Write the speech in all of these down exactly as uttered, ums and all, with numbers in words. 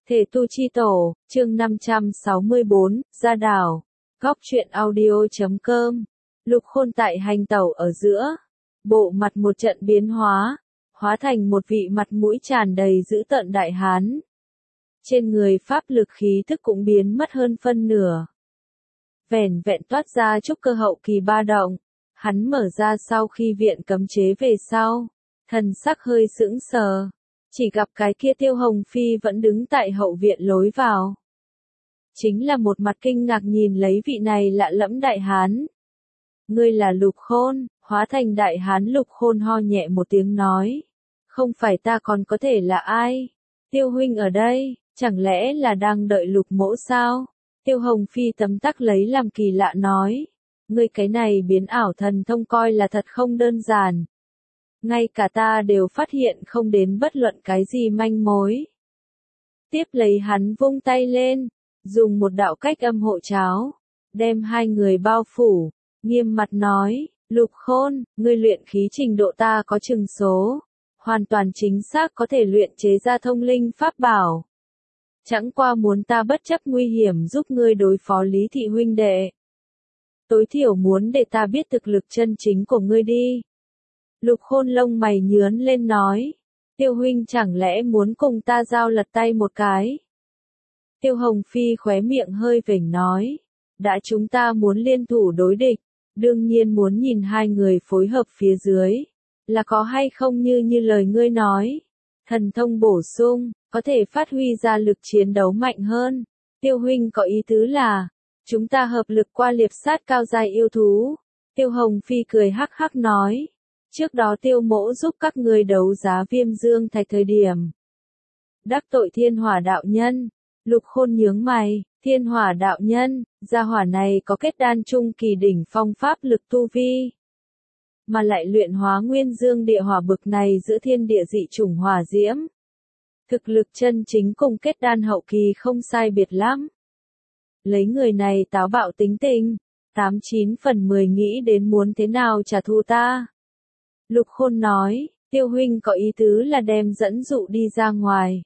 Thể tu chi tổ, chương năm trăm sáu mươi bốn, ra đảo. Góc truyện audio chấm com. Lục Khôn tại hành tẩu ở giữa, bộ mặt một trận biến hóa, hóa thành một vị mặt mũi tràn đầy dữ tợn đại hán. Trên người pháp lực khí thức cũng biến mất hơn phân nửa. Vẻn vẹn toát ra chút cơ hậu kỳ ba động, hắn mở ra sau khi viện cấm chế về sau, thần sắc hơi sững sờ. Chỉ gặp cái kia Tiêu Hồng Phi vẫn đứng tại hậu viện lối vào. Chính là một mặt kinh ngạc nhìn lấy vị này lạ lẫm đại hán. Ngươi là Lục Khôn, hóa thành đại hán Lục Khôn ho nhẹ một tiếng nói. Không phải ta còn có thể là ai? Tiêu huynh ở đây, chẳng lẽ là đang đợi Lục mỗ sao? Tiêu Hồng Phi tấm tắc lấy làm kỳ lạ nói. Ngươi cái này biến ảo thần thông coi là thật không đơn giản. Ngay cả ta đều phát hiện không đến bất luận cái gì manh mối. Tiếp lấy hắn vung tay lên, dùng một đạo cách âm hộ cháo, đem hai người bao phủ, nghiêm mặt nói, Lục Khôn, ngươi luyện khí trình độ ta có chừng số, hoàn toàn chính xác có thể luyện chế ra thông linh pháp bảo. Chẳng qua muốn ta bất chấp nguy hiểm giúp ngươi đối phó Lý Thị huynh đệ. Tối thiểu muốn để ta biết thực lực chân chính của ngươi đi. Lục Khôn lông mày nhướn lên nói, Tiêu huynh chẳng lẽ muốn cùng ta giao lật tay một cái? Tiêu Hồng Phi khóe miệng hơi vểnh nói, đã chúng ta muốn liên thủ đối địch, đương nhiên muốn nhìn hai người phối hợp phía dưới, là có hay không như như lời ngươi nói. Thần thông bổ sung, có thể phát huy ra lực chiến đấu mạnh hơn. Tiêu huynh có ý tứ là, chúng ta hợp lực qua liệp sát cao giai yêu thú. Tiêu Hồng Phi cười hắc hắc nói. Trước đó Tiêu mỗ giúp các ngươi đấu giá Viêm Dương Thạch thời điểm. Đắc tội Thiên Hỏa đạo nhân. Lục Khôn nhướng mày, Thiên Hỏa đạo nhân, gia hỏa này có kết đan trung kỳ đỉnh phong pháp lực tu vi. Mà lại luyện hóa nguyên dương địa hỏa bực này giữa thiên địa dị chủng hỏa diễm. Thực lực chân chính cùng kết đan hậu kỳ không sai biệt lắm. Lấy người này táo bạo tính tình, tám chín phần mười nghĩ đến muốn thế nào trả thù ta. Lục Khôn nói, Tiêu huynh có ý tứ là đem dẫn dụ đi ra ngoài.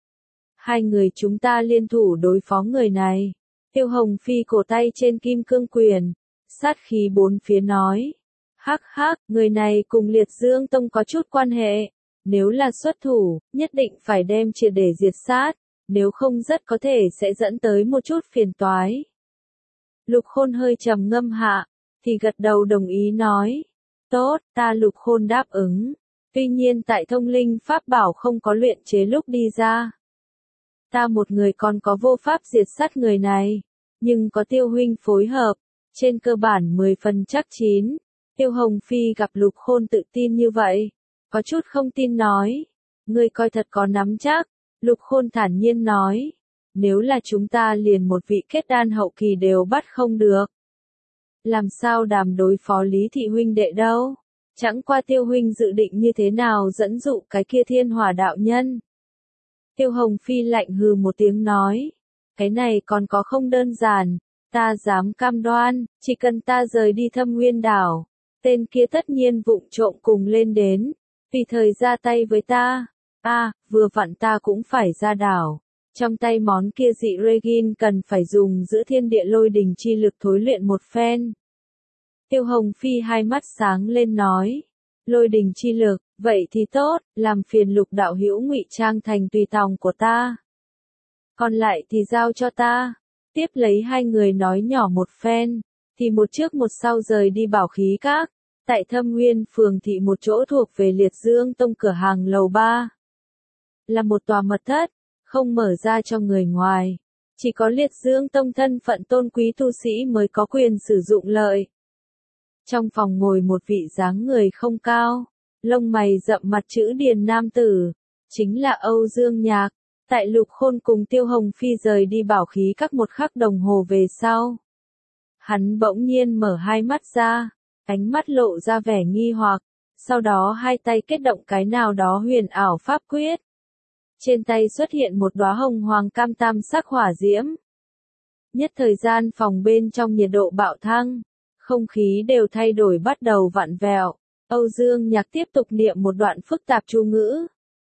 Hai người chúng ta liên thủ đối phó người này. Tiêu Hồng Phi cổ tay trên kim cương quyền, sát khí bốn phía nói. Hắc hắc, người này cùng Liệt Dương Tông có chút quan hệ. Nếu là xuất thủ, nhất định phải đem triệt để diệt sát. Nếu không rất có thể sẽ dẫn tới một chút phiền toái. Lục Khôn hơi trầm ngâm hạ, thì gật đầu đồng ý nói. Tốt, ta Lục Khôn đáp ứng. Tuy nhiên tại thông linh pháp bảo không có luyện chế lúc đi ra. Ta một người còn có vô pháp diệt sát người này. Nhưng có Tiêu huynh phối hợp. Trên cơ bản mười phần chắc chín. Tiêu Hồng Phi gặp Lục Khôn tự tin như vậy. Có chút không tin nói. Ngươi coi thật có nắm chắc. Lục Khôn thản nhiên nói. Nếu là chúng ta liền một vị kết đan hậu kỳ đều bắt không được. Làm sao đàm đối phó Lý Thị huynh đệ đâu? Chẳng qua Tiêu huynh dự định như thế nào dẫn dụ cái kia Thiên Hỏa đạo nhân? Tiêu Hồng Phi lạnh hừ một tiếng nói. Cái này còn có không đơn giản. Ta dám cam đoan, chỉ cần ta rời đi Thâm Nguyên đảo. Tên kia tất nhiên vụng trộm cùng lên đến. Vì thời ra tay với ta. À, vừa vặn ta cũng phải ra đảo. Trong tay món kia dị Regin cần phải dùng giữa thiên địa lôi đình chi lực thối luyện một phen. Tiêu Hồng Phi hai mắt sáng lên nói. Lôi đình chi lực, vậy thì tốt, làm phiền Lục đạo hữu ngụy trang thành tùy tòng của ta. Còn lại thì giao cho ta. Tiếp lấy hai người nói nhỏ một phen, thì một trước một sau rời đi Bảo Khí Các. Tại Thâm Nguyên phường thị một chỗ thuộc về Liệt Dương Tông cửa hàng lầu ba. Là một tòa mật thất, không mở ra cho người ngoài. Chỉ có Liệt Dương Tông thân phận tôn quý tu sĩ mới có quyền sử dụng lợi. Trong phòng ngồi một vị dáng người không cao, lông mày rậm mặt chữ điền nam tử, chính là Âu Dương Nhạc. Tại Lục Khôn cùng Tiêu Hồng Phi rời đi Bảo Khí Các một khắc đồng hồ về sau. Hắn bỗng nhiên mở hai mắt ra, ánh mắt lộ ra vẻ nghi hoặc, sau đó hai tay kết động cái nào đó huyền ảo pháp quyết. Trên tay xuất hiện một đóa hồng hoàng cam tam sắc hỏa diễm. Nhất thời gian phòng bên trong nhiệt độ bạo thăng, không khí đều thay đổi bắt đầu vặn vẹo. Âu Dương Nhạc tiếp tục niệm một đoạn phức tạp chú ngữ.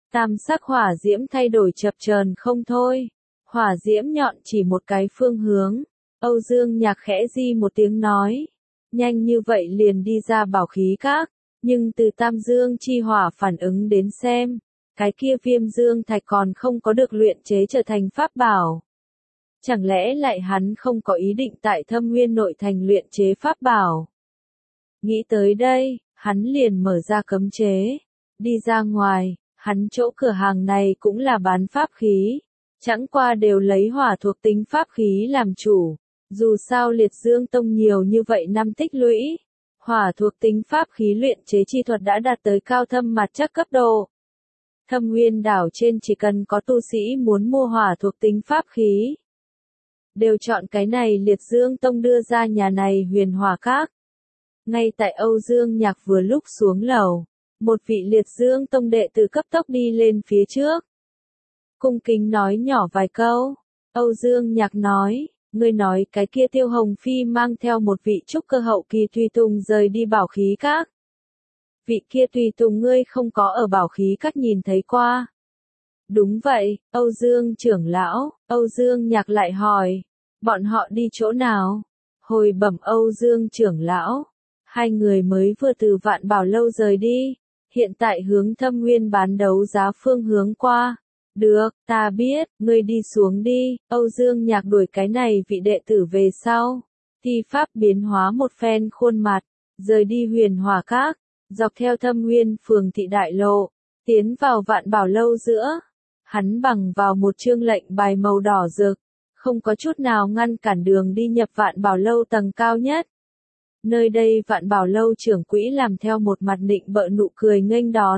Tam sắc hỏa diễm thay đổi chập chờn không thôi. Hỏa diễm nhọn chỉ một cái phương hướng. Âu Dương Nhạc khẽ di một tiếng nói. Nhanh như vậy liền đi ra bảo khí các. Nhưng từ tam dương chi hỏa phản ứng đến xem. Cái kia viêm dương thạch còn không có được luyện chế trở thành pháp bảo. Chẳng lẽ lại hắn không có ý định tại Thâm Nguyên nội thành luyện chế pháp bảo? Nghĩ tới đây, hắn liền mở ra cấm chế. Đi ra ngoài, hắn chỗ cửa hàng này cũng là bán pháp khí. Chẳng qua đều lấy hỏa thuộc tính pháp khí làm chủ. Dù sao Liệt Dương Tông nhiều như vậy năm tích lũy. Hỏa thuộc tính pháp khí luyện chế chi thuật đã đạt tới cao thâm mặt chắc cấp độ. Thâm Nguyên đảo trên chỉ cần có tu sĩ muốn mua hỏa thuộc tính pháp khí. Đều chọn cái này Liệt Dương Tông đưa ra nhà này Huyền Hỏa Các. Ngay tại Âu Dương Nhạc vừa lúc xuống lầu, một vị Liệt Dương Tông đệ tử cấp tốc đi lên phía trước. Cung kính nói nhỏ vài câu, Âu Dương Nhạc nói, ngươi nói cái kia Tiêu Hồng Phi mang theo một vị trúc cơ hậu kỳ tùy tùng rời đi bảo khí các. Vị kia tùy tùng ngươi không có ở bảo khí các nhìn thấy qua. Đúng vậy, Âu Dương trưởng lão, Âu Dương Nhạc lại hỏi, bọn họ đi chỗ nào? Hồi bẩm Âu Dương trưởng lão, hai người mới vừa từ Vạn Bảo lâu rời đi, hiện tại hướng Thâm Nguyên bán đấu giá phương hướng qua. Được, ta biết, ngươi đi xuống đi. Âu Dương Nhạc đuổi cái này vị đệ tử về sau. Thi pháp biến hóa một phen khuôn mặt, rời đi Huyền Hỏa Các, dọc theo Thâm Nguyên phường thị đại lộ, tiến vào Vạn Bảo lâu giữa. Hắn bằng vào một chương lệnh bài màu đỏ rực, không có chút nào ngăn cản đường đi nhập Vạn Bảo lâu tầng cao nhất. Nơi đây Vạn Bảo lâu trưởng quỹ làm theo một mặt nịnh bợ nụ cười nghênh đón.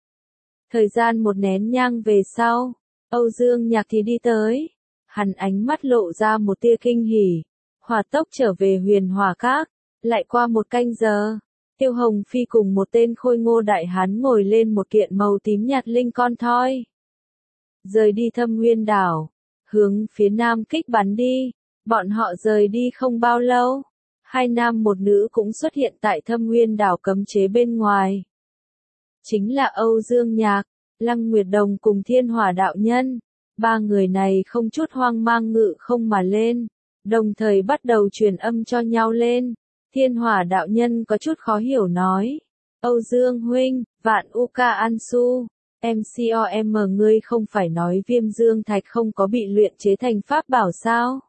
Thời gian một nén nhang về sau, Âu Dương Nhạc thì đi tới. Hắn ánh mắt lộ ra một tia kinh hỉ, hỏa tốc trở về Huyền Hỏa Các. Lại qua một canh giờ, Tiêu Hồng Phi cùng một tên khôi ngô đại hán ngồi lên một kiện màu tím nhạt linh con thoi. Rời đi Thâm Nguyên đảo, hướng phía nam kích bắn đi. Bọn họ rời đi không bao lâu, hai nam một nữ cũng xuất hiện tại Thâm Nguyên đảo cấm chế bên ngoài. Chính là Âu Dương Nhạc, Lăng Nguyệt Đồng cùng Thiên Hỏa đạo nhân. Ba người này không chút hoang mang ngự không mà lên, đồng thời bắt đầu truyền âm cho nhau lên. Thiên Hỏa đạo nhân có chút khó hiểu nói, Âu Dương huynh, Vạn Uka Ansu, em xê o em ngươi không phải nói Viêm Dương Thạch không có bị luyện chế thành pháp bảo sao?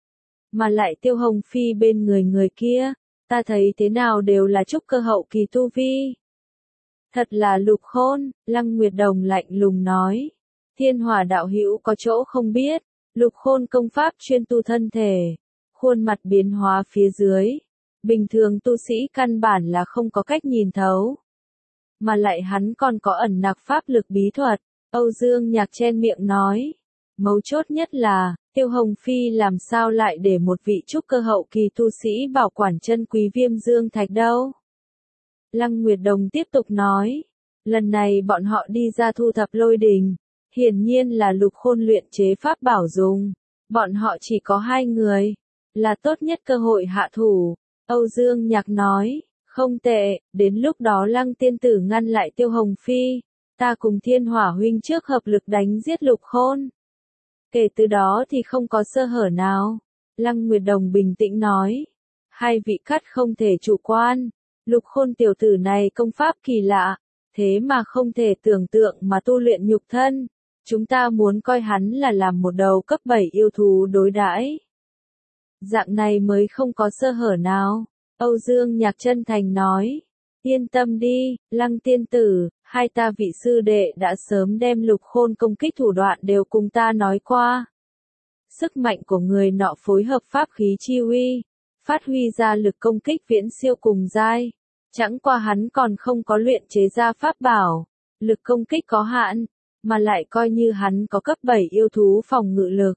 Mà lại Tiêu Hồng Phi bên người người kia, ta thấy thế nào đều là trúc cơ hậu kỳ tu vi. Thật là Lục Khôn, Lăng Nguyệt Đồng lạnh lùng nói. Thiên Hỏa đạo hữu có chỗ không biết, Lục Khôn công pháp chuyên tu thân thể, khuôn mặt biến hóa phía dưới. Bình thường tu sĩ căn bản là không có cách nhìn thấu. Mà lại hắn còn có ẩn nặc pháp lực bí thuật. Âu Dương Nhạc chen miệng nói. Mấu chốt nhất là, Tiêu Hồng Phi làm sao lại để một vị trúc cơ hậu kỳ tu sĩ bảo quản chân quý Viêm Dương Thạch đâu? Lăng Nguyệt Đồng tiếp tục nói. Lần này bọn họ đi ra thu thập lôi đình. Hiển nhiên là Lục Khôn luyện chế pháp bảo dùng. Bọn họ chỉ có hai người. Là tốt nhất cơ hội hạ thủ. Âu Dương Nhạc nói. Không tệ, đến lúc đó Lăng tiên tử ngăn lại Tiêu Hồng Phi. Ta cùng Thiên Hỏa huynh trước hợp lực đánh giết Lục Khôn. Kể từ đó thì không có sơ hở nào. Lăng Nguyệt Đồng bình tĩnh nói. Hai vị cắt không thể chủ quan. Lục Khôn tiểu tử này công pháp kỳ lạ. Thế mà không thể tưởng tượng mà tu luyện nhục thân. Chúng ta muốn coi hắn là làm một đầu cấp bảy yêu thú đối đãi. Dạng này mới không có sơ hở nào. Âu Dương Nhạc chân thành nói. Yên tâm đi, Lăng tiên tử, hai ta vị sư đệ đã sớm đem Lục Khôn công kích thủ đoạn đều cùng ta nói qua. Sức mạnh của người nọ phối hợp pháp khí chi uy, phát huy ra lực công kích viễn siêu cùng giai. Chẳng qua hắn còn không có luyện chế ra pháp bảo, lực công kích có hạn, mà lại coi như hắn có cấp bảy yêu thú phòng ngự lực.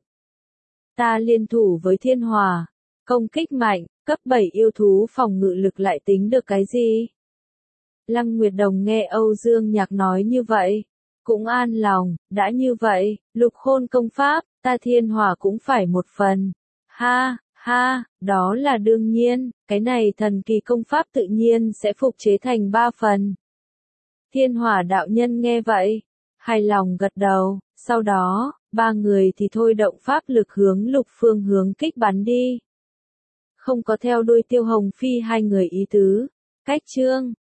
Ta liên thủ với Thiên Hỏa, công kích mạnh, cấp bảy yêu thú phòng ngự lực lại tính được cái gì? Lăng Nguyệt Đồng nghe Âu Dương Nhạc nói như vậy, cũng an lòng, đã như vậy, Lục Khôn công pháp, ta Thiên Hỏa cũng phải một phần. Ha, ha, đó là đương nhiên, cái này thần kỳ công pháp tự nhiên sẽ phục chế thành ba phần. Thiên Hỏa đạo nhân nghe vậy, Hài lòng gật đầu, sau đó, ba người thì thôi động pháp lực hướng Lục Phương hướng kích bắn đi. Không có theo đuôi Tiêu Hồng Phi hai người ý tứ. Cách chương